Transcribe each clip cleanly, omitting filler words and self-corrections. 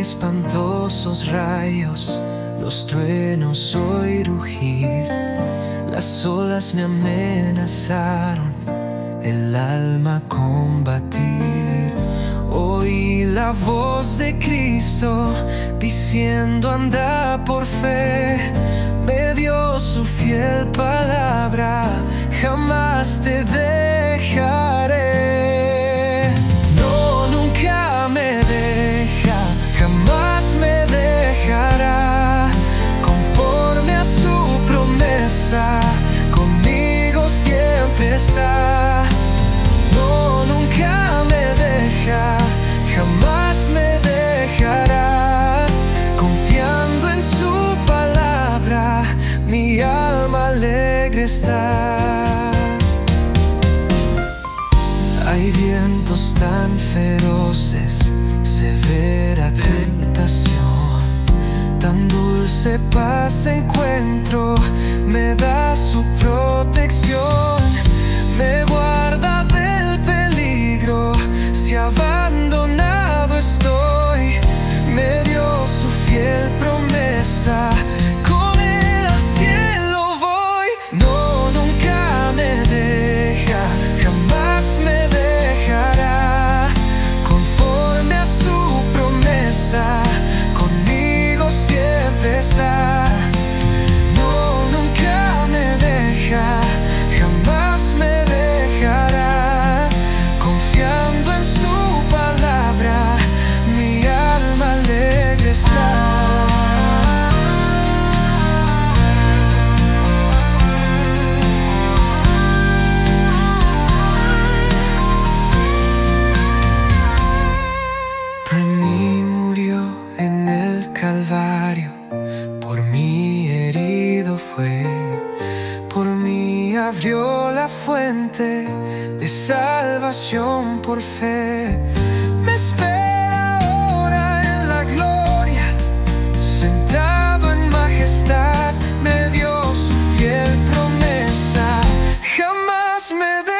espantosos rayos, los truenos oí rugir, las olas me amenazaron, el alma combatir. Oí la voz de Cristo diciendo anda por fe, me dio su fiel palabra, jamás te dejaré. No, nunca me deja, jamás me dejará, conforme a su promesa, conmigo siempre está. No, nunca me deja, jamás me dejará, confiando en su palabra, mi alma alegre está. Hay vientos tan feroces, severa tentación, tan dulce paz encuentro, me da su protección, me guarda del peligro, si abandonado estoy, me dio su fiel promesa, con él al cielo voy. No, nunca me deja, jamás me dejará, conforme a su promesa, conmigo siempre está. No, nunca me deja, jamás me dejará, confiando en su palabra, mi alma alegre está. Por mí murió en el Calvario, por mí herido fue, por mí abrió la fuente de salvación por fe. Me espera ahora en la gloria, sentado en majestad, me dio su fiel promesa, jamás me dejará.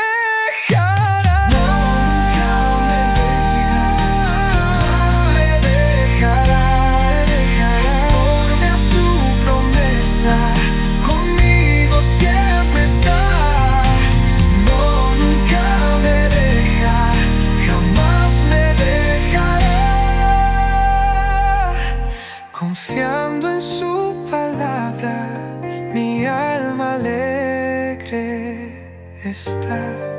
Nunca me dejará, conforme a su promesa, conmigo siempre está. No, nunca me deja, jamás me dejará, confiando en su palabra, mi alma alegre está.